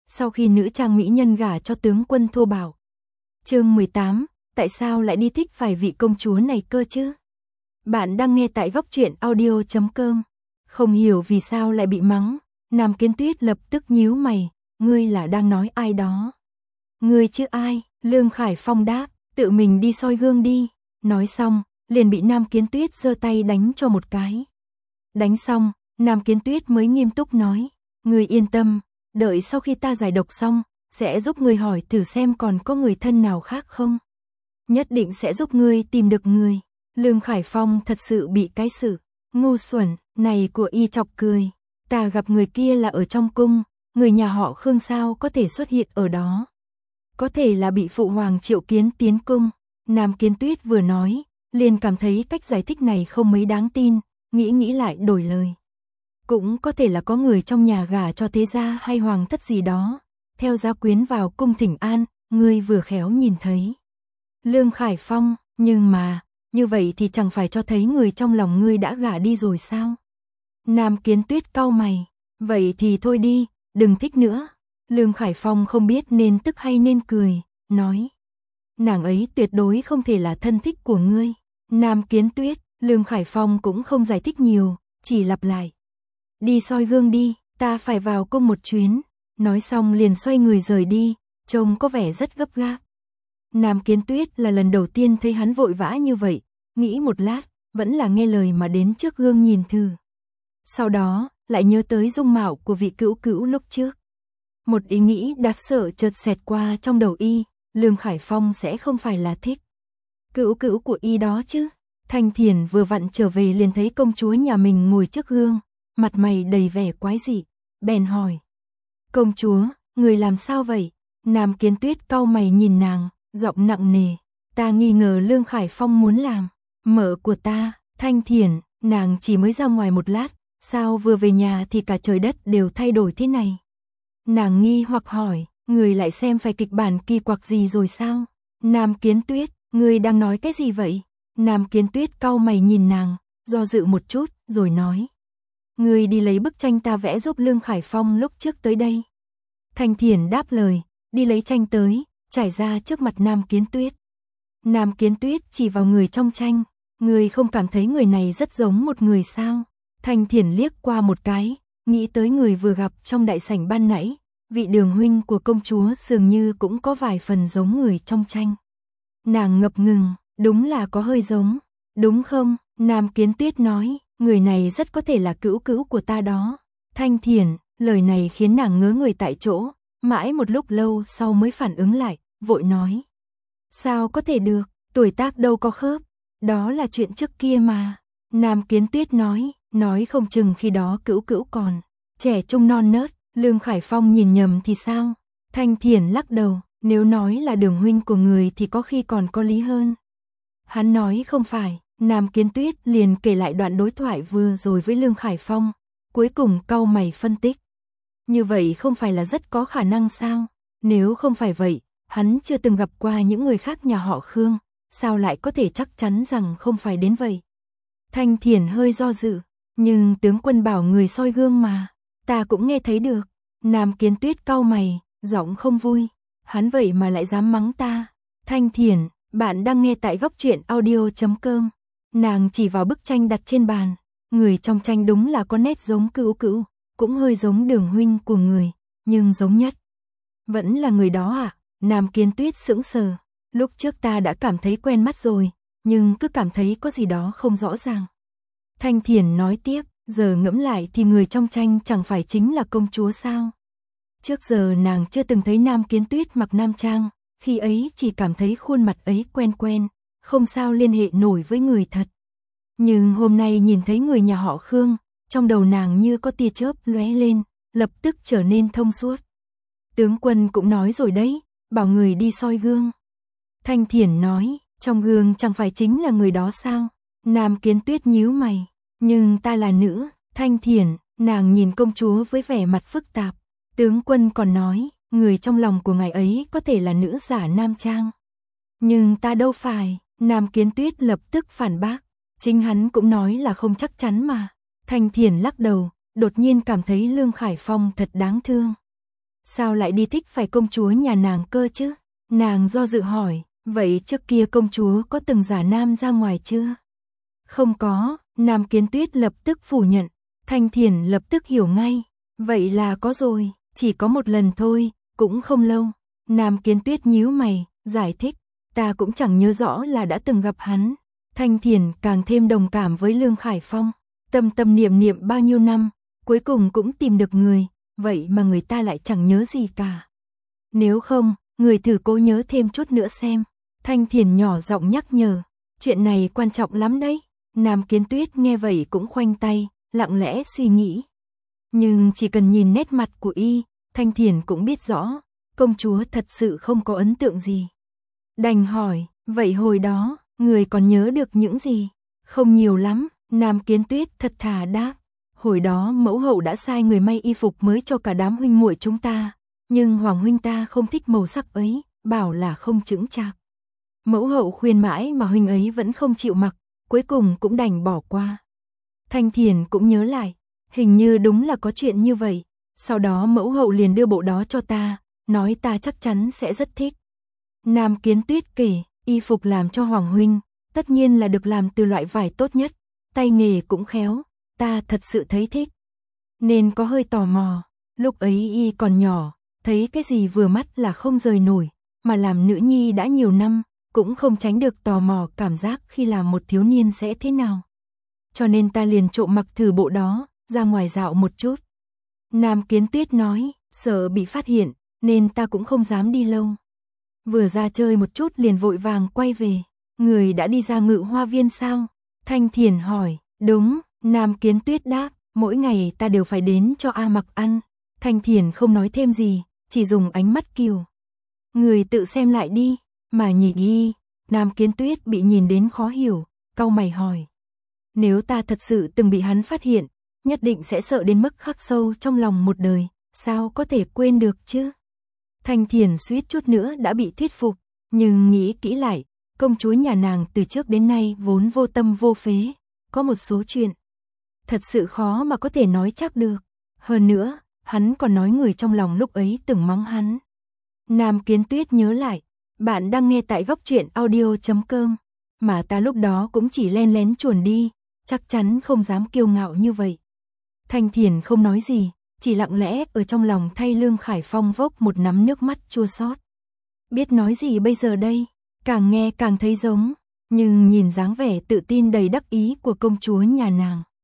sau khi nữ trang mỹ nhân gả cho tướng quân thô bạo. Chương 18, tại sao lại đi thích phải vị công chúa này cơ chứ? Bạn đang nghe tại Góc Truyện Audio.com. Không hiểu vì sao lại bị mắng, Nam Kiến Tuyết lập tức nhíu mày, ngươi là đang nói ai đó? Ngươi chứ ai? Lương Khải Phong đáp, tự mình đi soi gương đi. Nói xong, liền bị Nam Kiến Tuyết giơ tay đánh cho một cái. Đánh xong, Nam Kiến Tuyết mới nghiêm túc nói, ngươi yên tâm, đợi sau khi ta giải độc xong, sẽ giúp ngươi hỏi thử xem còn có người thân nào khác không. Nhất định sẽ giúp ngươi tìm được người. Lương Khải Phong thật sự bị cái sự ngu xuẩn này của y chọc cười. Ta gặp người kia là ở trong cung, người nhà họ Khương sao có thể xuất hiện ở đó. Có thể là bị phụ hoàng triệu kiến tiến cung. Nam Kiến Tuyết vừa nói, liền cảm thấy cách giải thích này không mấy đáng tin, nghĩ lại đổi lời. Cũng có thể là có người trong nhà gả cho thế gia hay hoàng thất gì đó, theo gia quyến vào cung thỉnh an, ngươi vừa khéo nhìn thấy. Lương Khải Phong, nhưng mà, như vậy thì chẳng phải cho thấy người trong lòng ngươi đã gả đi rồi sao? Nam Kiến Tuyết cau mày, vậy thì thôi đi, đừng thích nữa. Lương Khải Phong không biết nên tức hay nên cười, nói. Nàng ấy tuyệt đối không thể là thân thích của ngươi. Nam Kiến Tuyết, Lương Khải Phong cũng không giải thích nhiều, chỉ lặp lại. Đi soi gương đi, ta phải vào cung một chuyến. Nói xong liền xoay người rời đi, trông có vẻ rất gấp gáp. Nam Kiến Tuyết là lần đầu tiên thấy hắn vội vã như vậy, nghĩ một lát, vẫn là nghe lời mà đến trước gương nhìn thử. Sau đó, lại nhớ tới dung mạo của vị cữu cữu lúc trước. Một ý nghĩ đáng sợ chợt xẹt qua trong đầu y, Lương Khải Phong sẽ không phải là thích cữu cữu của y đó chứ. Thanh Thiền vừa vặn trở về liền thấy công chúa nhà mình ngồi trước gương, mặt mày đầy vẻ quái dị, bèn hỏi. Công chúa, người làm sao vậy? Nam Kiến Tuyết cau mày nhìn nàng, giọng nặng nề. Ta nghi ngờ Lương Khải Phong muốn làm mợ của ta. Thanh Thiền, nàng chỉ mới ra ngoài một lát, sao vừa về nhà thì cả trời đất đều thay đổi thế này? Nàng nghi hoặc hỏi, người lại xem phải kịch bản kỳ quặc gì rồi sao? Nam Kiến Tuyết, người đang nói cái gì vậy? Nam Kiến Tuyết cau mày nhìn nàng, do dự một chút, rồi nói. Người đi lấy bức tranh ta vẽ giúp Lương Khải Phong lúc trước tới đây. Thanh Thiền đáp lời, đi lấy tranh tới, trải ra trước mặt Nam Kiến Tuyết. Nam Kiến Tuyết chỉ vào người trong tranh, người không cảm thấy người này rất giống một người sao? Thanh Thiền liếc qua một cái, nghĩ tới người vừa gặp trong đại sảnh ban nãy, vị đường huynh của công chúa dường như cũng có vài phần giống người trong tranh. Nàng ngập ngừng, đúng là có hơi giống, đúng không? Nam Kiến Tuyết nói, người này rất có thể là cữu cữu của ta đó. Thanh Thiền, lời này khiến nàng ngớ người tại chỗ, mãi một lúc lâu sau mới phản ứng lại, vội nói. Sao có thể được, tuổi tác đâu có khớp, đó là chuyện trước kia mà. Nam Kiến Tuyết nói không chừng khi đó cữu cữu còn trẻ trung non nớt, Lương Khải Phong nhìn nhầm thì sao? Thanh Thiền lắc đầu, nếu nói là đường huynh của người thì có khi còn có lý hơn. Hắn nói không phải, Nam Kiến Tuyết liền kể lại đoạn đối thoại vừa rồi với Lương Khải Phong, cuối cùng cau mày phân tích. Như vậy không phải là rất có khả năng sao? Nếu không phải vậy, hắn chưa từng gặp qua những người khác nhà họ Khương, sao lại có thể chắc chắn rằng không phải đến vậy? Thanh Thiền hơi do dự, nhưng tướng quân bảo người soi gương mà, ta cũng nghe thấy được. Nam Kiến Tuyết cau mày, giọng không vui, hắn vậy mà lại dám mắng ta. Thanh Thiền, bạn đang nghe tại Góc Truyện Audio.com. Nàng chỉ vào bức tranh đặt trên bàn, người trong tranh đúng là có nét giống cữu cữu, cũng hơi giống đường huynh của người, nhưng giống nhất vẫn là người đó à? Nam Kiến Tuyết sững sờ, lúc trước ta đã cảm thấy quen mắt rồi, nhưng cứ cảm thấy có gì đó không rõ ràng. Thanh Thiền nói tiếp, giờ ngẫm lại thì người trong tranh chẳng phải chính là công chúa sao? Trước giờ nàng chưa từng thấy Nam Kiến Tuyết mặc nam trang, khi ấy chỉ cảm thấy khuôn mặt ấy quen quen, không sao liên hệ nổi với người thật. Nhưng hôm nay nhìn thấy người nhà họ Khương, trong đầu nàng như có tia chớp lóe lên, lập tức trở nên thông suốt. Tướng quân cũng nói rồi đấy, bảo người đi soi gương. Thanh Thiền nói, trong gương chẳng phải chính là người đó sao? Nam Kiến Tuyết nhíu mày, nhưng ta là nữ. Thanh Thiền, nàng nhìn công chúa với vẻ mặt phức tạp. Tướng quân còn nói, người trong lòng của ngài ấy có thể là nữ giả nam trang. Nhưng ta đâu phải. Nam Kiến Tuyết lập tức phản bác, chính hắn cũng nói là không chắc chắn mà. Thanh Thiền lắc đầu, đột nhiên cảm thấy Lương Khải Phong thật đáng thương. sao lại đi thích phải công chúa nhà nàng cơ chứ? Nàng do dự hỏi, vậy trước kia công chúa có từng giả nam ra ngoài chưa? Không có, Nam Kiến Tuyết lập tức phủ nhận. Thanh Thiền lập tức hiểu ngay, vậy là có rồi, chỉ có một lần thôi, cũng không lâu. Nam Kiến Tuyết nhíu mày, giải thích, ta cũng chẳng nhớ rõ là đã từng gặp hắn. Thanh Thiền càng thêm đồng cảm với Lương Khải Phong, tâm tâm niệm niệm bao nhiêu năm, cuối cùng cũng tìm được người, vậy mà người ta lại chẳng nhớ gì cả. Nếu không, người thử cố nhớ thêm chút nữa xem. Thanh Thiền nhỏ giọng nhắc nhở, chuyện này quan trọng lắm đấy. Nam Kiến Tuyết nghe vậy cũng khoanh tay, lặng lẽ suy nghĩ. Nhưng chỉ cần nhìn nét mặt của y, Thanh Thiền cũng biết rõ, công chúa thật sự không có ấn tượng gì. Đành hỏi, vậy hồi đó, người còn nhớ được những gì? Không nhiều lắm, Nam Kiến Tuyết thật thà đáp. Hồi đó mẫu hậu đã sai người may y phục mới cho cả đám huynh muội chúng ta, nhưng hoàng huynh ta không thích màu sắc ấy, bảo là không chững chạc. Mẫu hậu khuyên mãi mà huynh ấy vẫn không chịu mặc, cuối cùng cũng đành bỏ qua. Thanh Thiền cũng nhớ lại, hình như đúng là có chuyện như vậy, sau đó mẫu hậu liền đưa bộ đó cho ta, nói ta chắc chắn sẽ rất thích. Nam Kiến Tuyết kể, y phục làm cho hoàng huynh, tất nhiên là được làm từ loại vải tốt nhất, tay nghề cũng khéo, ta thật sự thấy thích. Nên có hơi tò mò, lúc ấy y còn nhỏ, thấy cái gì vừa mắt là không rời nổi, mà làm nữ nhi đã nhiều năm, cũng không tránh được tò mò cảm giác khi làm một thiếu niên sẽ thế nào. Cho nên ta liền trộm mặc thử bộ đó, ra ngoài dạo một chút. Nam Kiến Tuyết nói, sợ bị phát hiện, nên ta cũng không dám đi lâu. Vừa ra chơi một chút liền vội vàng quay về. Người đã đi ra Ngự Hoa Viên sao? Thanh Thiền hỏi, đúng, Nam Kiến Tuyết đáp, mỗi ngày ta đều phải đến cho A Mặc ăn. Thanh Thiền không nói thêm gì, chỉ dùng ánh mắt kiều. Người tự xem lại đi, mà nhỉ y. Nam Kiến Tuyết bị nhìn đến khó hiểu, cau mày hỏi. Nếu ta thật sự từng bị hắn phát hiện, nhất định sẽ sợ đến mức khắc sâu trong lòng một đời, sao có thể quên được chứ? Thanh Thiền suýt chút nữa đã bị thuyết phục, nhưng nghĩ kỹ lại, công chúa nhà nàng từ trước đến nay vốn vô tâm vô phế, có một số chuyện thật sự khó mà có thể nói chắc được. Hơn nữa, hắn còn nói người trong lòng lúc ấy từng mắng hắn. Nam Kiến Tuyết nhớ lại, bạn đang nghe tại góc truyện audio.com, mà ta lúc đó cũng chỉ len lén chuồn đi, chắc chắn không dám kiêu ngạo như vậy. Thanh Thiền không nói gì, chỉ lặng lẽ ở trong lòng thay Lương Khải Phong vốc một nắm nước mắt chua xót. Biết nói gì bây giờ đây, càng nghe càng thấy giống, nhưng nhìn dáng vẻ tự tin đầy đắc ý của công chúa nhà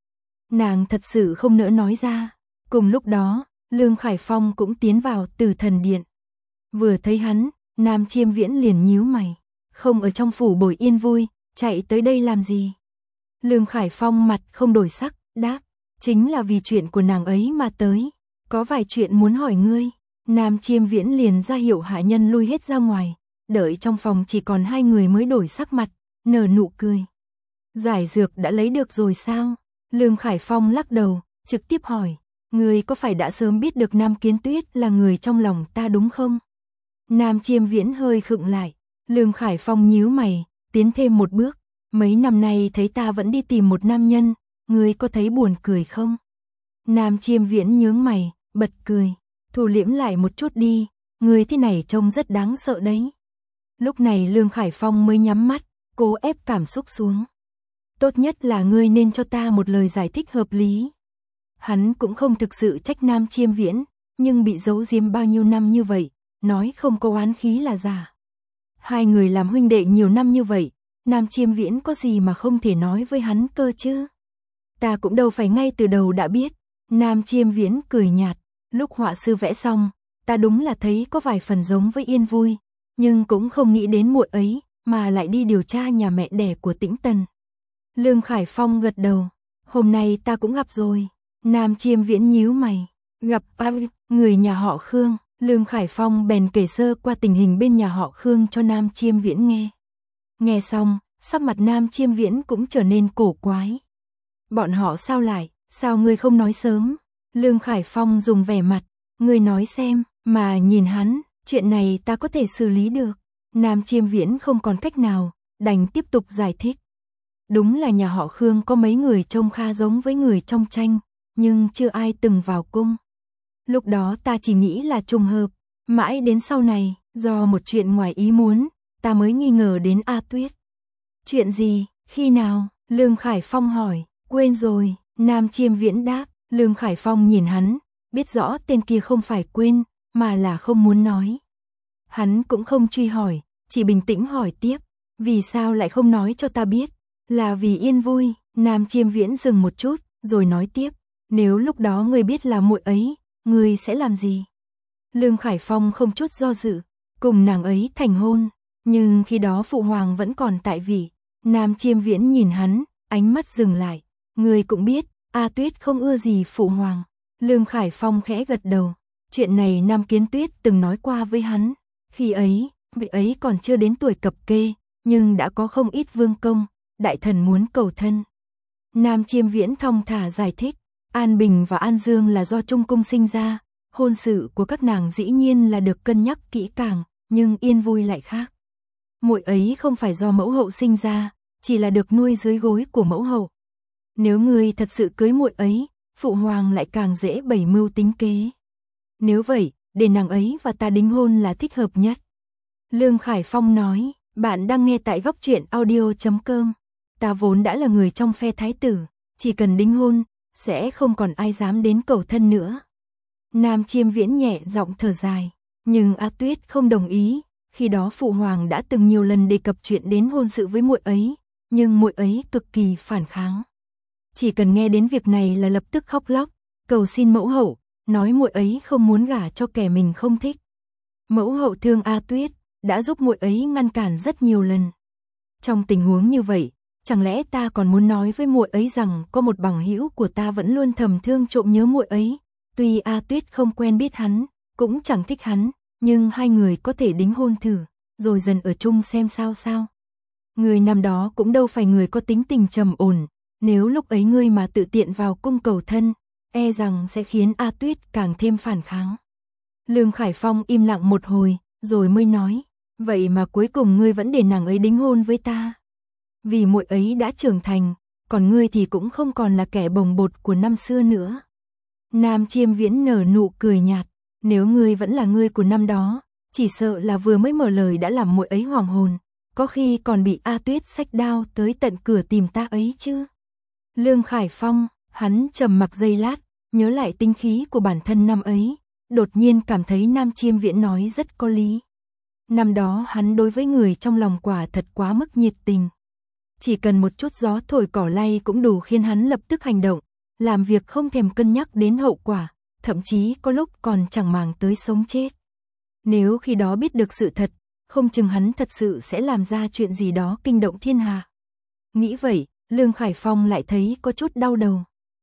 nàng thật sự không nỡ nói ra. Cùng lúc đó, Lương Khải Phong cũng tiến vào Tử Thần Điện. Vừa thấy hắn, Nam Chiêm Viễn liền nhíu mày, không ở trong phủ bồi yên vui, chạy tới đây làm gì? Lương Khải Phong mặt không đổi sắc, đáp, chính là vì chuyện của nàng ấy mà tới, có vài chuyện muốn hỏi ngươi. Nam Chiêm Viễn liền ra hiệu hạ nhân lui hết ra ngoài, đợi trong phòng chỉ còn hai người mới đổi sắc mặt, nở nụ cười. Giải dược đã lấy được rồi sao? Lương Khải Phong lắc đầu, trực tiếp hỏi, ngươi có phải đã sớm biết được Nam Kiến Tuyết là người trong lòng ta đúng không? Nam Chiêm Viễn hơi khựng lại, Lương Khải Phong nhíu mày, tiến thêm một bước, mấy năm nay thấy ta vẫn đi tìm một nam nhân, ngươi có thấy buồn cười không? Nam Chiêm Viễn nhướng mày, bật cười, thu liễm lại một chút đi, ngươi thế này trông rất đáng sợ đấy. Lúc này Lương Khải Phong mới nhắm mắt, cố ép cảm xúc xuống. Tốt nhất là ngươi nên cho ta một lời giải thích hợp lý. Hắn cũng không thực sự trách Nam Chiêm Viễn, nhưng bị giấu giếm bao nhiêu năm như vậy, nói không có oán khí là giả. Hai người làm huynh đệ nhiều năm như vậy, Nam Chiêm Viễn có gì mà không thể nói với hắn cơ chứ? Ta cũng đâu phải ngay từ đầu đã biết. Nam Chiêm Viễn cười nhạt, lúc họa sư vẽ xong, ta đúng là thấy có vài phần giống với Yên Vui, nhưng cũng không nghĩ đến muội ấy, mà lại đi điều tra nhà mẹ đẻ của Tĩnh Tần. Lương Khải Phong gật đầu, hôm nay ta cũng gặp rồi. Nam Chiêm Viễn nhíu mày, gặp người nhà họ Khương. Lương Khải Phong bèn kể sơ qua tình hình bên nhà họ Khương cho Nam Chiêm Viễn nghe. Nghe xong, sắc mặt Nam Chiêm Viễn cũng trở nên cổ quái. Bọn họ sao lại, sao ngươi không nói sớm? Lương Khải Phong dùng vẻ mặt, ngươi nói xem, mà nhìn hắn, chuyện này ta có thể xử lý được. Nam Chiêm Viễn không còn cách nào, đành tiếp tục giải thích. Đúng là nhà họ Khương có mấy người trông khá giống với người trong tranh, nhưng chưa ai từng vào cung. Lúc đó ta chỉ nghĩ là trùng hợp, mãi đến sau này, do một chuyện ngoài ý muốn, ta mới nghi ngờ đến A Tuyết. Chuyện gì, khi nào? Lương Khải Phong hỏi. Quên rồi, Nam Chiêm Viễn đáp. Lương Khải Phong nhìn hắn, biết rõ tên kia không phải quên, mà là không muốn nói. Hắn cũng không truy hỏi, chỉ bình tĩnh hỏi tiếp. Vì sao lại không nói cho ta biết? Là vì yên vui. Nam Chiêm Viễn dừng một chút, rồi nói tiếp. Nếu lúc đó ngươi biết là muội ấy, ngươi sẽ làm gì? Lương Khải Phong không chút do dự, cùng nàng ấy thành hôn. Nhưng khi đó phụ hoàng vẫn còn tại vị. Nam Chiêm Viễn nhìn hắn, ánh mắt dừng lại. Ngươi cũng biết, A Tuyết không ưa gì phụ hoàng. Lương Khải Phong khẽ gật đầu. Chuyện này Nam Kiến Tuyết từng nói qua với hắn. Khi ấy, vị ấy còn chưa đến tuổi cập kê, nhưng đã có không ít vương công, đại thần muốn cầu thân. Nam Chiêm Viễn thong thả giải thích. An Bình và An Dương là do Trung Cung sinh ra. Hôn sự của các nàng dĩ nhiên là được cân nhắc kỹ càng, nhưng Yên Vui lại khác. Muội ấy không phải do mẫu hậu sinh ra, chỉ là được nuôi dưới gối của mẫu hậu. Nếu ngươi thật sự cưới muội ấy, phụ hoàng lại càng dễ bày mưu tính kế. Nếu vậy, để nàng ấy và ta đính hôn là thích hợp nhất. Lương Khải Phong nói, bạn đang nghe tại Góc Truyện Audio.com. Ta vốn đã là người trong phe thái tử, chỉ cần đính hôn, sẽ không còn ai dám đến cầu thân nữa. Nam Chiêm Viễn nhẹ giọng thở dài, nhưng A Tuyết không đồng ý. Khi đó phụ hoàng đã từng nhiều lần đề cập chuyện đến hôn sự với muội ấy, nhưng muội ấy cực kỳ phản kháng. Chỉ cần nghe đến việc này là lập tức khóc lóc, cầu xin mẫu hậu, nói muội ấy không muốn gả cho kẻ mình không thích. Mẫu hậu thương A Tuyết, đã giúp muội ấy ngăn cản rất nhiều lần. Trong tình huống như vậy, chẳng lẽ ta còn muốn nói với muội ấy rằng có một bằng hữu của ta vẫn luôn thầm thương trộm nhớ muội ấy, tuy A Tuyết không quen biết hắn, cũng chẳng thích hắn, nhưng hai người có thể đính hôn thử, rồi dần ở chung xem sao. Người năm đó cũng đâu phải người có tính tình trầm ổn, nếu lúc ấy ngươi mà tự tiện vào cung cầu thân, e rằng sẽ khiến A Tuyết càng thêm phản kháng. Lương Khải Phong im lặng một hồi, rồi mới nói, vậy mà cuối cùng ngươi vẫn để nàng ấy đính hôn với ta. Vì muội ấy đã trưởng thành, còn ngươi thì cũng không còn là kẻ bồng bột của năm xưa nữa. Nam Chiêm Viễn nở nụ cười nhạt, nếu ngươi vẫn là ngươi của năm đó, chỉ sợ là vừa mới mở lời đã làm muội ấy hoàng hồn, có khi còn bị A Tuyết xách đao tới tận cửa tìm ta ấy chứ. Lương Khải Phong, hắn trầm mặc giây lát, nhớ lại tinh khí của bản thân năm ấy, đột nhiên cảm thấy Nam Chiêm Viễn nói rất có lý. Năm đó hắn đối với người trong lòng quả thật quá mức nhiệt tình. Chỉ cần một chút gió thổi cỏ lay cũng đủ khiến hắn lập tức hành động, làm việc không thèm cân nhắc đến hậu quả, thậm chí có lúc còn chẳng màng tới sống chết. Nếu khi đó biết được sự thật, không chừng hắn thật sự sẽ làm ra chuyện gì đó kinh động thiên hạ. Nghĩ vậy, Lương Khải Phong lại thấy có chút đau đầu.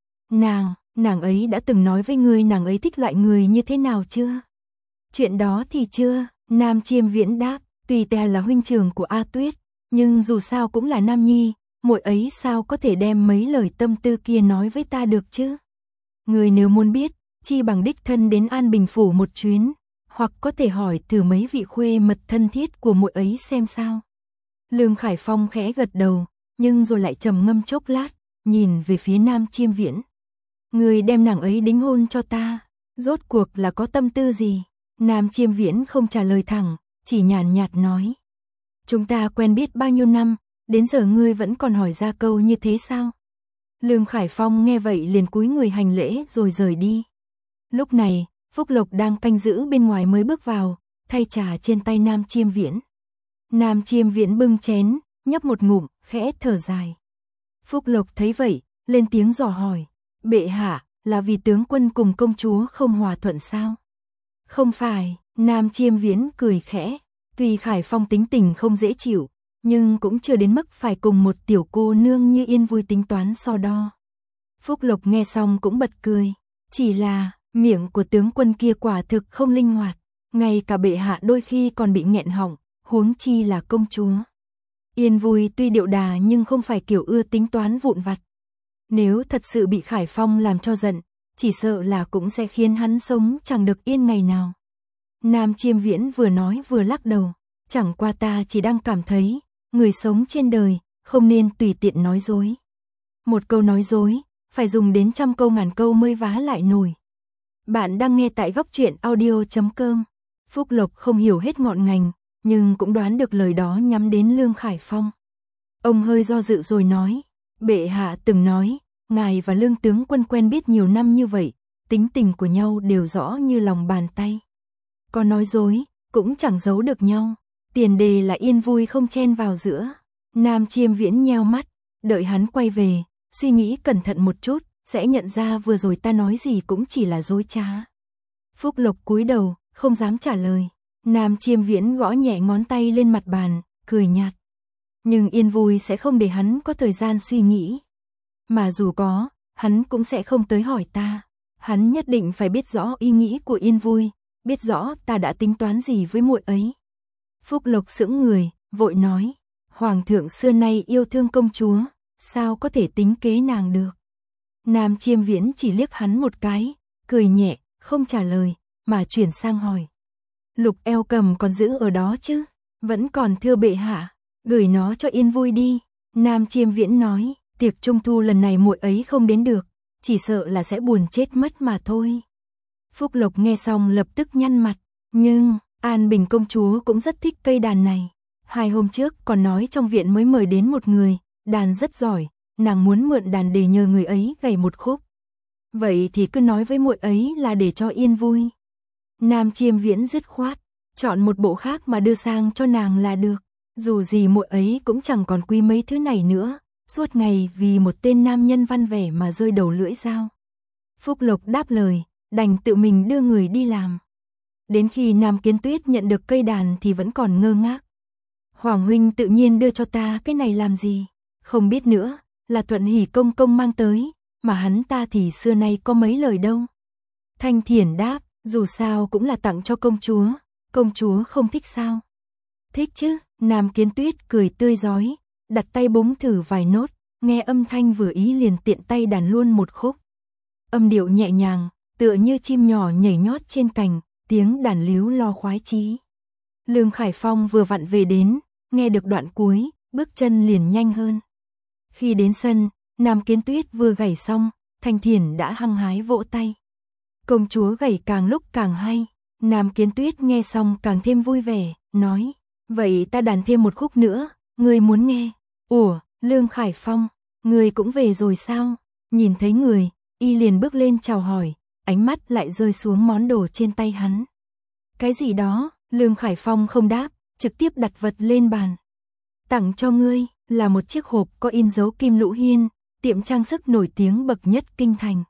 Nàng ấy đã từng nói với ngươi nàng ấy thích loại người như thế nào chưa? Chuyện đó thì chưa, Nam Chiêm Viễn đáp, tuy ta là huynh trưởng của A Tuyết, nhưng dù sao cũng là nam nhi, muội ấy sao có thể đem mấy lời tâm tư kia nói với ta được chứ? Ngươi nếu muốn biết, chi bằng đích thân đến An Bình phủ một chuyến, hoặc có thể hỏi thử mấy vị khuê mật thân thiết của muội ấy xem sao. Lương Khải Phong khẽ gật đầu, nhưng rồi lại trầm ngâm chốc lát, nhìn về phía Nam Chiêm Viễn. Ngươi đem nàng ấy đính hôn cho ta, rốt cuộc là có tâm tư gì? Nam Chiêm Viễn không trả lời thẳng, chỉ nhàn nhạt nói. Chúng ta quen biết bao nhiêu năm, đến giờ ngươi vẫn còn hỏi ra câu như thế sao? Lương Khải Phong nghe vậy liền cúi người hành lễ rồi rời đi. Lúc này, Phúc Lộc đang canh giữ bên ngoài mới bước vào, thay trà trên tay Nam Chiêm Viễn. Nam Chiêm Viễn bưng chén, nhấp một ngụm, khẽ thở dài. Phúc Lộc thấy vậy, lên tiếng dò hỏi, bệ hạ, là vì tướng quân cùng công chúa không hòa thuận sao? Không phải, Nam Chiêm Viễn cười khẽ, tuy Khải Phong tính tình không dễ chịu, nhưng cũng chưa đến mức phải cùng một tiểu cô nương như Yên Vui tính toán so đo. Phúc Lộc nghe xong cũng bật cười, chỉ là miệng của tướng quân kia quả thực không linh hoạt, ngay cả bệ hạ đôi khi còn bị nghẹn họng, huống chi là công chúa. Yên Vui tuy điệu đà nhưng không phải kiểu ưa tính toán vụn vặt. Nếu thật sự bị Khải Phong làm cho giận, chỉ sợ là cũng sẽ khiến hắn sống chẳng được yên ngày nào. Nam Chiêm Viễn vừa nói vừa lắc đầu, chẳng qua ta chỉ đang cảm thấy, người sống trên đời, không nên tùy tiện nói dối. Một câu nói dối, phải dùng đến trăm câu ngàn câu mới vá lại nổi. Bạn đang nghe tại góc truyện audio.com. Phúc Lộc không hiểu hết ngọn ngành, nhưng cũng đoán được lời đó nhắm đến Lương Khải Phong. Ông hơi do dự rồi nói, bệ hạ từng nói, ngài và Lương tướng quân quen biết nhiều năm như vậy, tính tình của nhau đều rõ như lòng bàn tay. Có nói dối, cũng chẳng giấu được nhau, tiền đề là yên vui không chen vào giữa. Nam Chiêm Viễn nheo mắt, đợi hắn quay về, suy nghĩ cẩn thận một chút, sẽ nhận ra vừa rồi ta nói gì cũng chỉ là dối trá. Phúc Lộc cúi đầu, không dám trả lời. Nam Chiêm Viễn gõ nhẹ ngón tay lên mặt bàn, cười nhạt. Nhưng yên vui sẽ không để hắn có thời gian suy nghĩ. Mà dù có, hắn cũng sẽ không tới hỏi ta. Hắn nhất định phải biết rõ ý nghĩ của yên vui, biết rõ ta đã tính toán gì với muội ấy. Phúc Lộc sững người, vội nói, Hoàng thượng xưa nay yêu thương công chúa, sao có thể tính kế nàng được. Nam Chiêm Viễn chỉ liếc hắn một cái, cười nhẹ, không trả lời, mà chuyển sang hỏi. Lục eo cầm còn giữ ở đó chứ? Vẫn còn thưa bệ hạ, gửi nó cho yên vui đi. Nam Chiêm Viễn nói, tiệc trung thu lần này muội ấy không đến được, chỉ sợ là sẽ buồn chết mất mà thôi. Phúc Lộc nghe xong lập tức nhăn mặt, nhưng An Bình công chúa cũng rất thích cây đàn này. 2 hôm trước còn nói trong viện mới mời đến một người, đàn rất giỏi, nàng muốn mượn đàn để nhờ người ấy gảy một khúc. Vậy thì cứ nói với muội ấy là để cho yên vui. Nam Chiêm Viễn dứt khoát, chọn một bộ khác mà đưa sang cho nàng là được. Dù gì muội ấy cũng chẳng còn quý mấy thứ này nữa, suốt ngày vì một tên nam nhân văn vẻ mà rơi đầu lưỡi dao. Phúc Lộc đáp lời, đành tự mình đưa người đi làm. Đến khi Nam Kiến Tuyết nhận được cây đàn thì vẫn còn ngơ ngác. Hoàng huynh tự nhiên đưa cho ta cái này làm gì? Không biết nữa, là Thuận Hỷ công công mang tới, mà hắn ta thì xưa nay có mấy lời đâu. Thanh Thiển đáp, dù sao cũng là tặng cho công chúa không thích sao? Thích chứ, Nam Kiến Tuyết cười tươi rói, đặt tay búng thử vài nốt, nghe âm thanh vừa ý liền tiện tay đàn luôn một khúc. Âm điệu nhẹ nhàng, tựa như chim nhỏ nhảy nhót trên cành, tiếng đàn líu lo khoái chí. Lương Khải Phong vừa vặn về đến, nghe được đoạn cuối, bước chân liền nhanh hơn. Khi đến sân, Nam Kiến Tuyết vừa gảy xong, Thanh Thiển đã hăng hái vỗ tay. Công chúa gảy càng lúc càng hay, Nam Kiến Tuyết nghe xong càng thêm vui vẻ, nói, vậy ta đàn thêm một khúc nữa, ngươi muốn nghe? Ủa, Lương Khải Phong, ngươi cũng về rồi sao? Nhìn thấy người, y liền bước lên chào hỏi, ánh mắt lại rơi xuống món đồ trên tay hắn. Cái gì đó? Lương Khải Phong không đáp, trực tiếp đặt vật lên bàn. Tặng cho ngươi, là một chiếc hộp có in dấu Kim Lũ Hiên, tiệm trang sức nổi tiếng bậc nhất kinh thành.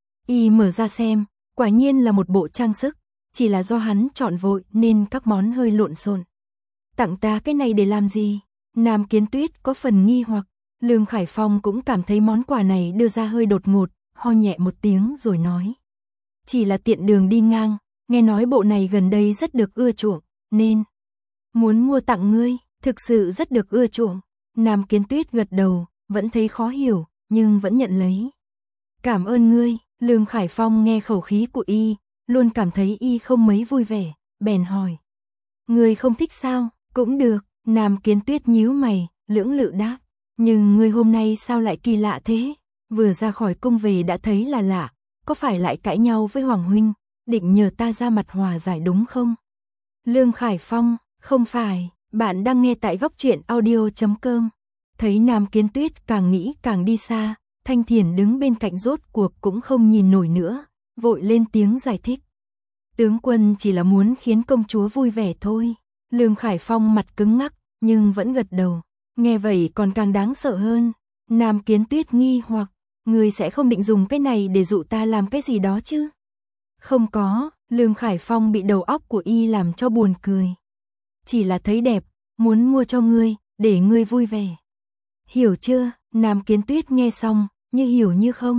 Y mở ra xem, quả nhiên là một bộ trang sức, chỉ là do hắn chọn vội nên các món hơi lộn xộn. Tặng ta cái này để làm gì? Nam Kiến Tuyết có phần nghi hoặc, Lương Khải Phong cũng cảm thấy món quà này đưa ra hơi đột ngột, ho nhẹ một tiếng rồi nói. Chỉ là tiện đường đi ngang, nghe nói bộ này gần đây rất được ưa chuộng, nên muốn mua tặng ngươi, thực sự rất được ưa chuộng. Nam Kiến Tuyết gật đầu, vẫn thấy khó hiểu, nhưng vẫn nhận lấy. Cảm ơn ngươi. Lương Khải Phong nghe khẩu khí của y, luôn cảm thấy y không mấy vui vẻ, bèn hỏi. Ngươi không thích sao? Cũng được. Nam Kiến Tuyết nhíu mày, lưỡng lự đáp. Nhưng ngươi hôm nay sao lại kỳ lạ thế? Vừa ra khỏi cung về đã thấy là lạ, có phải lại cãi nhau với Hoàng huynh, định nhờ ta ra mặt hòa giải đúng không? Lương Khải Phong, không phải, bạn đang nghe tại góc truyện audio.com. Thấy Nam Kiến Tuyết càng nghĩ càng đi xa, Thanh Thiển đứng bên cạnh rốt cuộc cũng không nhìn nổi nữa, vội lên tiếng giải thích. Tướng quân chỉ là muốn khiến công chúa vui vẻ thôi. Lương Khải Phong mặt cứng ngắc, nhưng vẫn gật đầu. Nghe vậy còn càng đáng sợ hơn. Nam Kiến Tuyết nghi hoặc, ngươi sẽ không định dùng cái này để dụ ta làm cái gì đó chứ? Không có, Lương Khải Phong bị đầu óc của y làm cho buồn cười. Chỉ là thấy đẹp, muốn mua cho ngươi, để ngươi vui vẻ. Hiểu chưa? Nam Kiến Tuyết nghe xong, như hiểu như không.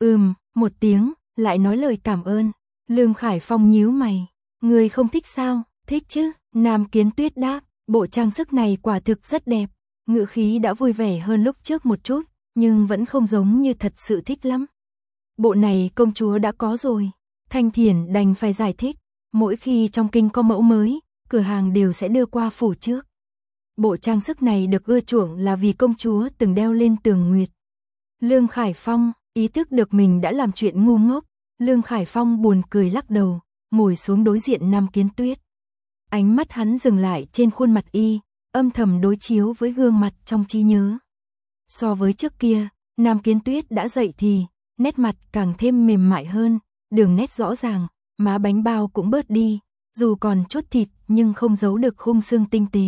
Một tiếng, lại nói lời cảm ơn. Lương Khải Phong nhíu mày. Ngươi không thích sao? Thích chứ? Nam Kiến Tuyết đáp, bộ trang sức này quả thực rất đẹp. Ngữ khí đã vui vẻ hơn lúc trước một chút, nhưng vẫn không giống như thật sự thích lắm. Bộ này công chúa đã có rồi. Thanh Thiển đành phải giải thích. Mỗi khi trong kinh có mẫu mới, cửa hàng đều sẽ đưa qua phủ trước. Bộ trang sức này được ưa chuộng là vì công chúa từng đeo lên tường nguyệt. Lương Khải Phong ý thức được mình đã làm chuyện ngu ngốc, Lương Khải Phong buồn cười lắc đầu, ngồi xuống đối diện Nam Kiến Tuyết. Ánh mắt hắn dừng lại trên khuôn mặt y, âm thầm đối chiếu với gương mặt trong trí nhớ. So với trước kia, Nam Kiến Tuyết đã dậy thì, nét mặt càng thêm mềm mại hơn, đường nét rõ ràng, má bánh bao cũng bớt đi, dù còn chút thịt nhưng không giấu được khung xương tinh tế.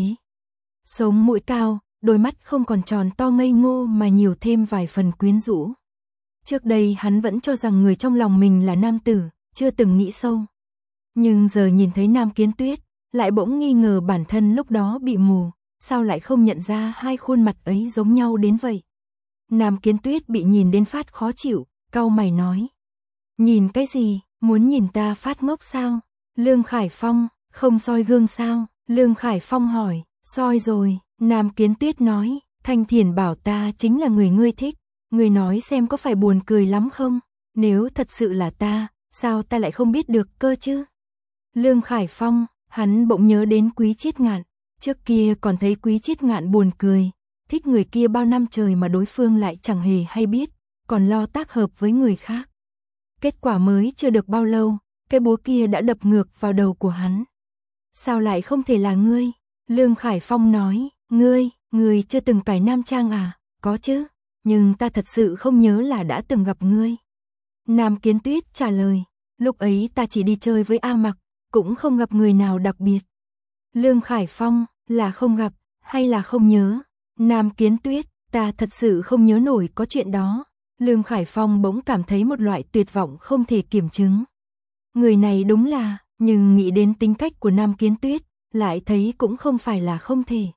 Sống mũi cao, đôi mắt không còn tròn to ngây ngô mà nhiều thêm vài phần quyến rũ. Trước đây hắn vẫn cho rằng người trong lòng mình là nam tử, chưa từng nghĩ sâu. Nhưng giờ nhìn thấy Nam Kiến Tuyết, lại bỗng nghi ngờ bản thân lúc đó bị mù, sao lại không nhận ra hai khuôn mặt ấy giống nhau đến vậy. Nam Kiến Tuyết bị nhìn đến phát khó chịu, cau mày nói. Nhìn cái gì, muốn nhìn ta phát ngốc sao? Lương Khải Phong, không soi gương sao? Lương Khải Phong hỏi, soi rồi, Nam Kiến Tuyết nói, Thanh Thiền bảo ta chính là người ngươi thích, ngươi nói xem có phải buồn cười lắm không? Nếu thật sự là ta, sao ta lại không biết được cơ chứ? Lương Khải Phong, hắn bỗng nhớ đến Quý Chiết Ngạn, trước kia còn thấy Quý Chiết Ngạn buồn cười, thích người kia bao năm trời mà đối phương lại chẳng hề hay biết, còn lo tác hợp với người khác. Kết quả mới chưa được bao lâu, cái búa kia đã đập ngược vào đầu của hắn. Sao lại không thể là ngươi? Lương Khải Phong nói, ngươi chưa từng cải nam trang à? Có chứ, nhưng ta thật sự không nhớ là đã từng gặp ngươi. Nam Kiến Tuyết trả lời, lúc ấy ta chỉ đi chơi với A Mặc, cũng không gặp người nào đặc biệt. Lương Khải Phong, là không gặp, hay là không nhớ? Nam Kiến Tuyết, ta thật sự không nhớ nổi có chuyện đó. Lương Khải Phong bỗng cảm thấy một loại tuyệt vọng không thể kiểm chứng. Người này đúng là, nhưng nghĩ đến tính cách của Nam Kiến Tuyết, lại thấy cũng không phải là không thể.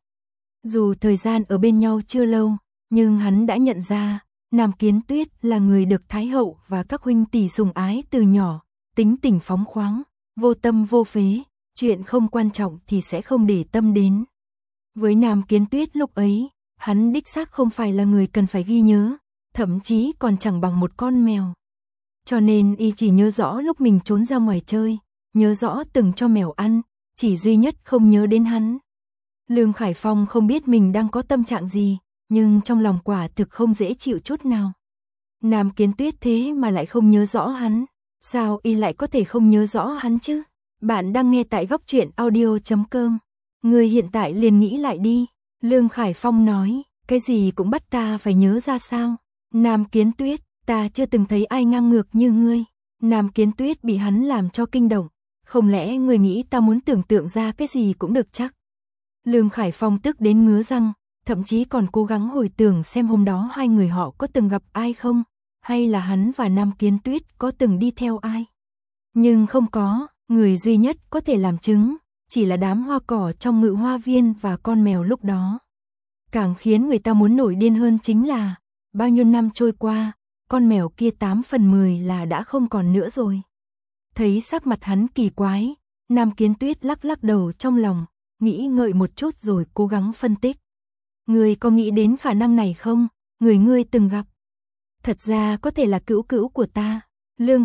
Dù thời gian ở bên nhau chưa lâu, nhưng hắn đã nhận ra, Nam Kiến Tuyết là người được Thái hậu và các huynh tỷ sủng ái từ nhỏ, tính tình phóng khoáng, vô tâm vô phế, chuyện không quan trọng thì sẽ không để tâm đến. Với Nam Kiến Tuyết lúc ấy, hắn đích xác không phải là người cần phải ghi nhớ, thậm chí còn chẳng bằng một con mèo. Cho nên y chỉ nhớ rõ lúc mình trốn ra ngoài chơi, nhớ rõ từng cho mèo ăn, chỉ duy nhất không nhớ đến hắn. Lương Khải Phong không biết mình đang có tâm trạng gì, nhưng trong lòng quả thực không dễ chịu chút nào. Nam Kiến Tuyết thế mà lại không nhớ rõ hắn, sao y lại có thể không nhớ rõ hắn chứ? Bạn đang nghe tại Góc Truyện Audio.com. Người hiện tại liền nghĩ lại đi. Lương Khải Phong nói, cái gì cũng bắt ta phải nhớ ra sao? Nam Kiến Tuyết, ta chưa từng thấy ai ngang ngược như ngươi. Nam Kiến Tuyết bị hắn làm cho kinh động. Không lẽ ngươi nghĩ ta muốn tưởng tượng ra cái gì cũng được chắc? Lương Khải Phong tức đến ngứa răng, thậm chí còn cố gắng hồi tưởng xem hôm đó hai người họ có từng gặp ai không, hay là hắn và Nam Kiến Tuyết có từng đi theo ai. Nhưng không có, người duy nhất có thể làm chứng, chỉ là đám hoa cỏ trong Ngự Hoa Viên và con mèo lúc đó. Càng khiến người ta muốn nổi điên hơn chính là, bao nhiêu năm trôi qua, con mèo kia 8 phần 10 là đã không còn nữa rồi. Thấy sắc mặt hắn kỳ quái, Nam Kiến Tuyết lắc lắc đầu trong lòng, nghĩ ngợi một chút rồi cố gắng phân tích. Người có nghĩ đến khả năng này không? Người ngươi từng gặp. Thật ra có thể là cữu cữu của ta. Lương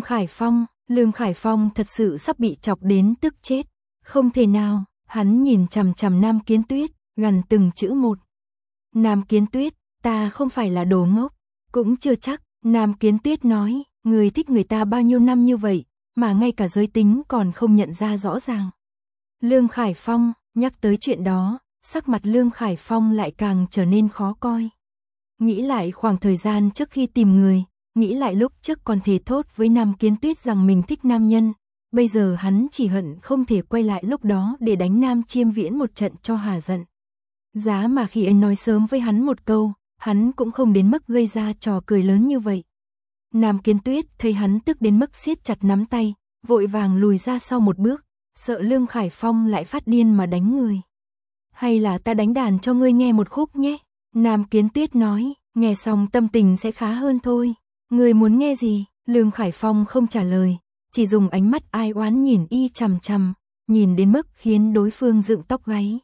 Khải Phong thật sự sắp bị chọc đến tức chết. Không thể nào, hắn nhìn chằm chằm Nam Kiến Tuyết, gần từng chữ một. Nam Kiến Tuyết, ta không phải là đồ ngốc. Cũng chưa chắc, Nam Kiến Tuyết nói, người thích người ta bao nhiêu năm như vậy, mà ngay cả giới tính còn không nhận ra rõ ràng. Lương Khải Phong, nhắc tới chuyện đó, sắc mặt Lương Khải Phong lại càng trở nên khó coi. Nghĩ lại khoảng thời gian trước khi tìm người, nghĩ lại lúc trước còn thề thốt với Nam Kiến Tuyết rằng mình thích nam nhân, bây giờ hắn chỉ hận không thể quay lại lúc đó để đánh Nam Chiêm Viễn một trận cho hà giận. Giá mà khi anh nói sớm với hắn một câu, hắn cũng không đến mức gây ra trò cười lớn như vậy. Nam Kiến Tuyết thấy hắn tức đến mức siết chặt nắm tay, vội vàng lùi ra sau một bước, sợ Lương Khải Phong lại phát điên mà đánh người. Hay là ta đánh đàn cho ngươi nghe một khúc nhé? Nam Kiến Tuyết nói, nghe xong tâm tình sẽ khá hơn thôi. Ngươi muốn nghe gì? Lương Khải Phong không trả lời, chỉ dùng ánh mắt ai oán nhìn y chằm chằm, nhìn đến mức khiến đối phương dựng tóc gáy.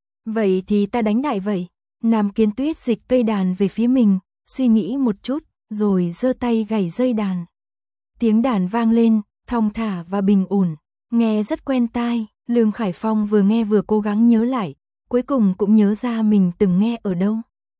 Vậy thì ta đánh đại vậy. Nam Kiến Tuyết dịch cây đàn về phía mình, suy nghĩ một chút, rồi giơ tay gảy dây đàn. Tiếng đàn vang lên, thong thả và bình ổn, nghe rất quen tai. Lương Khải Phong vừa nghe vừa cố gắng nhớ lại, cuối cùng cũng nhớ ra mình từng nghe ở đâu.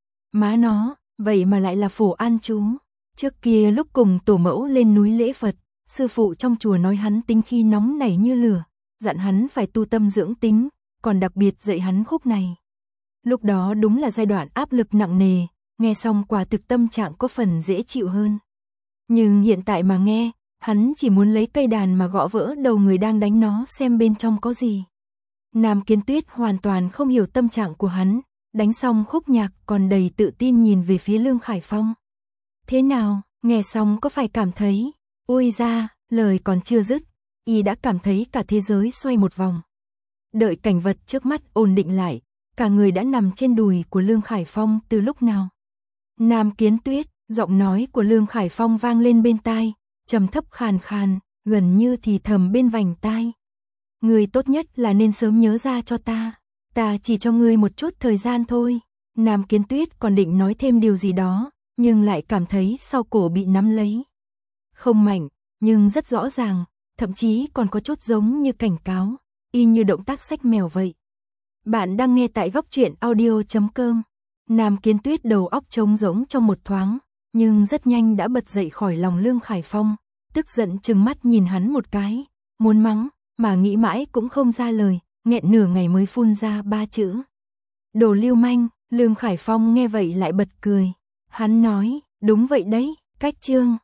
Má nó, vậy mà lại là Phổ An Chú. Trước kia lúc cùng tổ mẫu lên núi lễ Phật, sư phụ trong chùa nói hắn tính khí nóng nảy như lửa, dặn hắn phải tu tâm dưỡng tính, còn đặc biệt dạy hắn khúc này. Lúc đó đúng là giai đoạn áp lực nặng nề, nghe xong quả thực tâm trạng có phần dễ chịu hơn. Nhưng hiện tại mà nghe, hắn chỉ muốn lấy cây đàn mà gõ vỡ đầu người đang đánh nó xem bên trong có gì. Nam Kiến Tuyết hoàn toàn không hiểu tâm trạng của hắn, đánh xong khúc nhạc còn đầy tự tin nhìn về phía Lương Khải Phong. Thế nào, nghe xong có phải cảm thấy, ôi ra, lời còn chưa dứt, y đã cảm thấy cả thế giới xoay một vòng. Đợi cảnh vật trước mắt ổn định lại, cả người đã nằm trên đùi của Lương Khải Phong từ lúc nào. Nam Kiến Tuyết, giọng nói của Lương Khải Phong vang lên bên tai, trầm thấp khàn khàn, gần như thì thầm bên vành tai. Ngươi tốt nhất là nên sớm nhớ ra cho ta chỉ cho ngươi một chút thời gian thôi. Nam Kiến Tuyết còn định nói thêm điều gì đó, nhưng lại cảm thấy sau cổ bị nắm lấy. Không mạnh, nhưng rất rõ ràng, thậm chí còn có chút giống như cảnh cáo, y như động tác xách mèo vậy. Bạn đang nghe tại Góc Truyện Audio.com. Nam Kiến Tuyết đầu óc trống rỗng trong một thoáng, nhưng rất nhanh đã bật dậy khỏi lòng Lương Khải Phong, tức giận trừng mắt nhìn hắn một cái, muốn mắng, mà nghĩ mãi cũng không ra lời, nghẹn nửa ngày mới phun ra 3 chữ. Đồ lưu manh. Lương Khải Phong nghe vậy lại bật cười. Hắn nói, đúng vậy đấy, cách chương.